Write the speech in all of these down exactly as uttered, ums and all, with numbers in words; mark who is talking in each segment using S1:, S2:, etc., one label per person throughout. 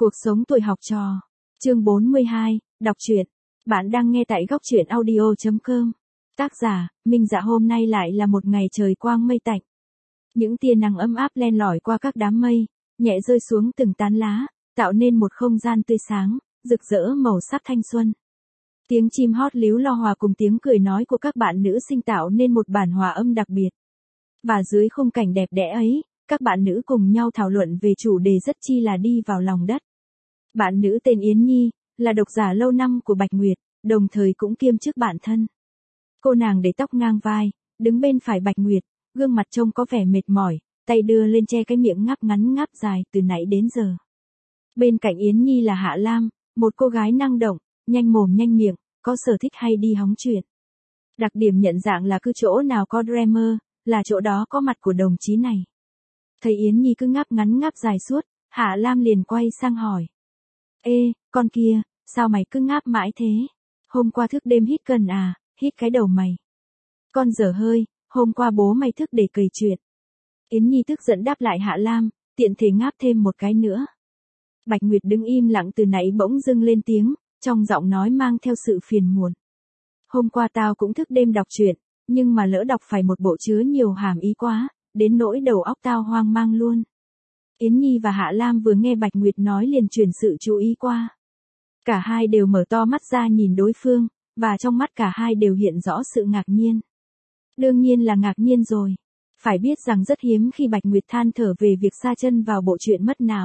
S1: Cuộc sống tuổi học trò. Chương bốn mươi hai, đọc truyện. Bạn đang nghe tại góc truyện audio chấm com. Tác giả, Minh Dạ. Hôm nay lại là một ngày trời quang mây tạnh. Những tia nắng ấm áp len lỏi qua các đám mây, nhẹ rơi xuống từng tán lá, tạo nên một không gian tươi sáng, rực rỡ màu sắc thanh xuân. Tiếng chim hót líu lo hòa cùng tiếng cười nói của các bạn nữ sinh tạo nên một bản hòa âm đặc biệt. Và dưới khung cảnh đẹp đẽ ấy, các bạn nữ cùng nhau thảo luận về chủ đề rất chi là đi vào lòng đất. Bạn nữ tên Yến Nhi, là độc giả lâu năm của Bạch Nguyệt, đồng thời cũng kiêm chức bạn thân. Cô nàng để tóc ngang vai, đứng bên phải Bạch Nguyệt, gương mặt trông có vẻ mệt mỏi, tay đưa lên che cái miệng ngáp ngắn ngáp dài từ nãy đến giờ. Bên cạnh Yến Nhi là Hạ Lam, một cô gái năng động, nhanh mồm nhanh miệng, có sở thích hay đi hóng chuyện. Đặc điểm nhận dạng là cứ chỗ nào có Dreamer, là chỗ đó có mặt của đồng chí này. Thấy Yến Nhi cứ ngáp ngắn ngáp dài suốt, Hạ Lam liền quay sang hỏi. Ê, con kia, sao mày cứ ngáp mãi thế? Hôm qua thức đêm hít cần à, hít cái đầu mày. Con dở hơi, hôm qua bố mày thức để kể chuyện. Yến Nhi tức giận đáp lại Hạ Lam, tiện thể ngáp thêm một cái nữa. Bạch Nguyệt đứng im lặng từ nãy bỗng dưng lên tiếng, trong giọng nói mang theo sự phiền muộn. Hôm qua tao cũng thức đêm đọc truyện, nhưng mà lỡ đọc phải một bộ chứa nhiều hàm ý quá, đến nỗi đầu óc tao hoang mang luôn. Yến Nhi và Hạ Lam vừa nghe Bạch Nguyệt nói liền chuyển sự chú ý qua. Cả hai đều mở to mắt ra nhìn đối phương, và trong mắt cả hai đều hiện rõ sự ngạc nhiên. Đương nhiên là ngạc nhiên rồi. Phải biết rằng rất hiếm khi Bạch Nguyệt than thở về việc sa chân vào bộ truyện mất não.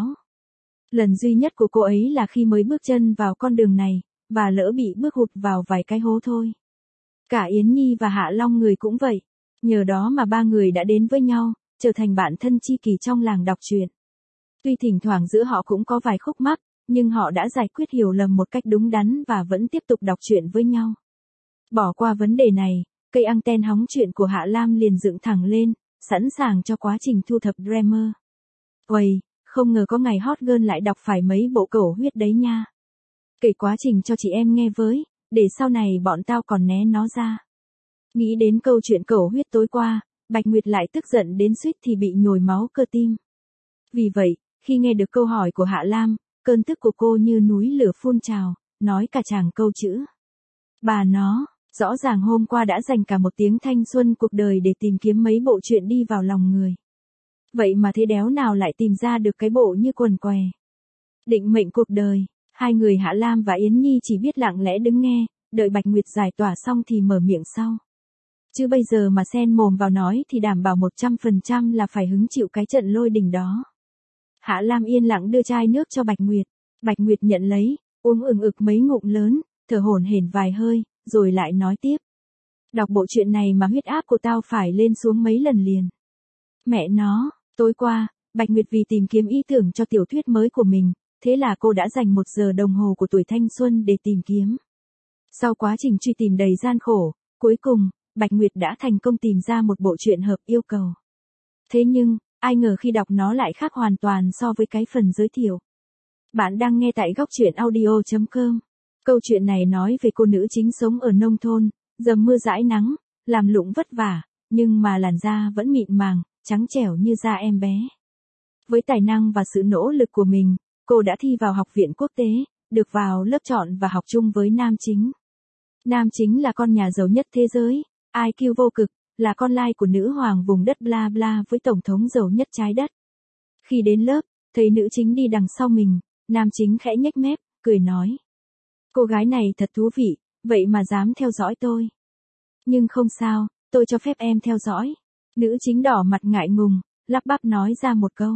S1: Lần duy nhất của cô ấy là khi mới bước chân vào con đường này, và lỡ bị bước hụt vào vài cái hố thôi. Cả Yến Nhi và Hạ Long người cũng vậy. Nhờ đó mà ba người đã đến với nhau, trở thành bạn thân tri kỷ trong làng đọc truyện. Tuy thỉnh thoảng giữa họ cũng có vài khúc mắc, nhưng họ đã giải quyết hiểu lầm một cách đúng đắn và vẫn tiếp tục đọc truyện với nhau. Bỏ qua vấn đề này, cây anten hóng truyện của Hạ Lam liền dựng thẳng lên, sẵn sàng cho quá trình thu thập Dreamer. Uầy, không ngờ có ngày hot girl lại đọc phải mấy bộ cẩu huyết đấy nha. Kể quá trình cho chị em nghe với, để sau này bọn tao còn né nó ra. Nghĩ đến câu chuyện cẩu huyết tối qua, Bạch Nguyệt lại tức giận đến suýt thì bị nhồi máu cơ tim. Vì vậy, khi nghe được câu hỏi của Hạ Lam, cơn tức của cô như núi lửa phun trào, nói cả tràng câu chữ. Bà nó, rõ ràng hôm qua đã dành cả một tiếng thanh xuân cuộc đời để tìm kiếm mấy bộ truyện đi vào lòng người. Vậy mà thế đéo nào lại tìm ra được cái bộ như quần què. Định mệnh cuộc đời, hai người Hạ Lam và Yến Nhi chỉ biết lặng lẽ đứng nghe, đợi Bạch Nguyệt giải tỏa xong thì mở miệng sau. Chứ bây giờ mà xen mồm vào nói thì đảm bảo một trăm phần trăm là phải hứng chịu cái trận lôi đình đó. Hạ Lam yên lặng đưa chai nước cho Bạch Nguyệt. Bạch Nguyệt nhận lấy, uống ừng ực mấy ngụm lớn, thở hổn hển vài hơi, rồi lại nói tiếp. Đọc bộ truyện này mà huyết áp của tao phải lên xuống mấy lần liền. Mẹ nó, tối qua, Bạch Nguyệt vì tìm kiếm ý tưởng cho tiểu thuyết mới của mình, thế là cô đã dành một giờ đồng hồ của tuổi thanh xuân để tìm kiếm. Sau quá trình truy tìm đầy gian khổ, cuối cùng, Bạch Nguyệt đã thành công tìm ra một bộ truyện hợp yêu cầu. Thế nhưng, ai ngờ khi đọc nó lại khác hoàn toàn so với cái phần giới thiệu. Bạn đang nghe tại góc truyện audio chấm com. Câu chuyện này nói về cô nữ chính sống ở nông thôn, dầm mưa dãi nắng, làm lụng vất vả, nhưng mà làn da vẫn mịn màng, trắng trẻo như da em bé. Với tài năng và sự nỗ lực của mình, cô đã thi vào học viện quốc tế, được vào lớp chọn và học chung với nam chính. Nam chính là con nhà giàu nhất thế giới, i kiu vô cực, là con lai của nữ hoàng vùng đất bla bla với tổng thống giàu nhất trái đất. Khi đến lớp, thấy nữ chính đi đằng sau mình, nam chính khẽ nhếch mép, cười nói. Cô gái này thật thú vị, vậy mà dám theo dõi tôi. Nhưng không sao, tôi cho phép em theo dõi. Nữ chính đỏ mặt ngại ngùng, lắp bắp nói ra một câu.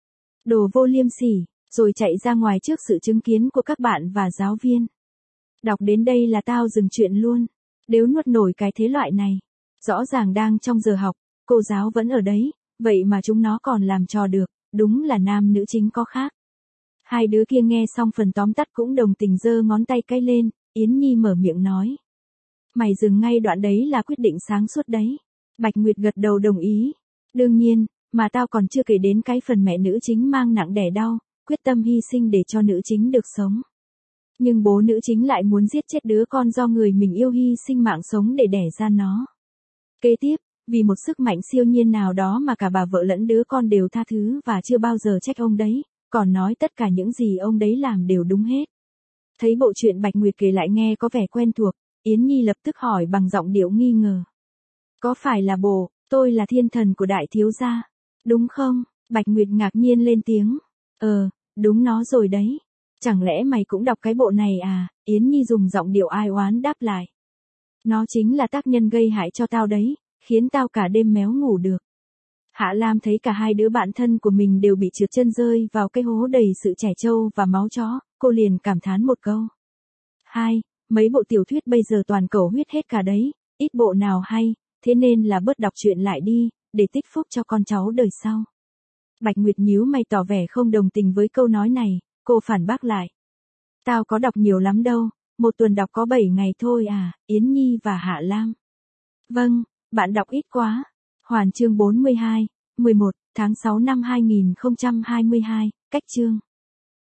S1: Đồ vô liêm sỉ, rồi chạy ra ngoài trước sự chứng kiến của các bạn và giáo viên. Đọc đến đây là tao dừng chuyện luôn. Nếu nuốt nổi cái thế loại này. Rõ ràng đang trong giờ học, cô giáo vẫn ở đấy, vậy mà chúng nó còn làm trò được, đúng là nam nữ chính có khác. Hai đứa kia nghe xong phần tóm tắt cũng đồng tình giơ ngón tay cái lên, Yến Nhi mở miệng nói. Mày dừng ngay đoạn đấy là quyết định sáng suốt đấy. Bạch Nguyệt gật đầu đồng ý. Đương nhiên, mà tao còn chưa kể đến cái phần mẹ nữ chính mang nặng đẻ đau, quyết tâm hy sinh để cho nữ chính được sống. Nhưng bố nữ chính lại muốn giết chết đứa con do người mình yêu hy sinh mạng sống để đẻ ra nó. Kế tiếp, vì một sức mạnh siêu nhiên nào đó mà cả bà vợ lẫn đứa con đều tha thứ và chưa bao giờ trách ông đấy, còn nói tất cả những gì ông đấy làm đều đúng hết. Thấy bộ chuyện Bạch Nguyệt kể lại nghe có vẻ quen thuộc, Yến Nhi lập tức hỏi bằng giọng điệu nghi ngờ. Có phải là bộ, tôi là thiên thần của đại thiếu gia, đúng không? Bạch Nguyệt ngạc nhiên lên tiếng. Ờ, đúng nó rồi đấy. Chẳng lẽ mày cũng đọc cái bộ này à? Yến Nhi dùng giọng điệu ai oán đáp lại. Nó chính là tác nhân gây hại cho tao đấy, khiến tao cả đêm méo ngủ được. Hạ Lam thấy cả hai đứa bạn thân của mình đều bị trượt chân rơi vào cái hố đầy sự trẻ trâu và máu chó, cô liền cảm thán một câu. Hai, mấy bộ tiểu thuyết bây giờ toàn cầu huyết hết cả đấy, ít bộ nào hay, thế nên là bớt đọc truyện lại đi, để tích phúc cho con cháu đời sau. Bạch Nguyệt nhíu mày tỏ vẻ không đồng tình với câu nói này, cô phản bác lại. Tao có đọc nhiều lắm đâu, một tuần đọc có bảy ngày thôi à, Yến Nhi và Hạ Lam. Vâng, bạn đọc ít quá. Hoàn chương bốn mươi hai, mười một tháng sáu năm hai nghìn không trăm hai mươi hai, cách chương.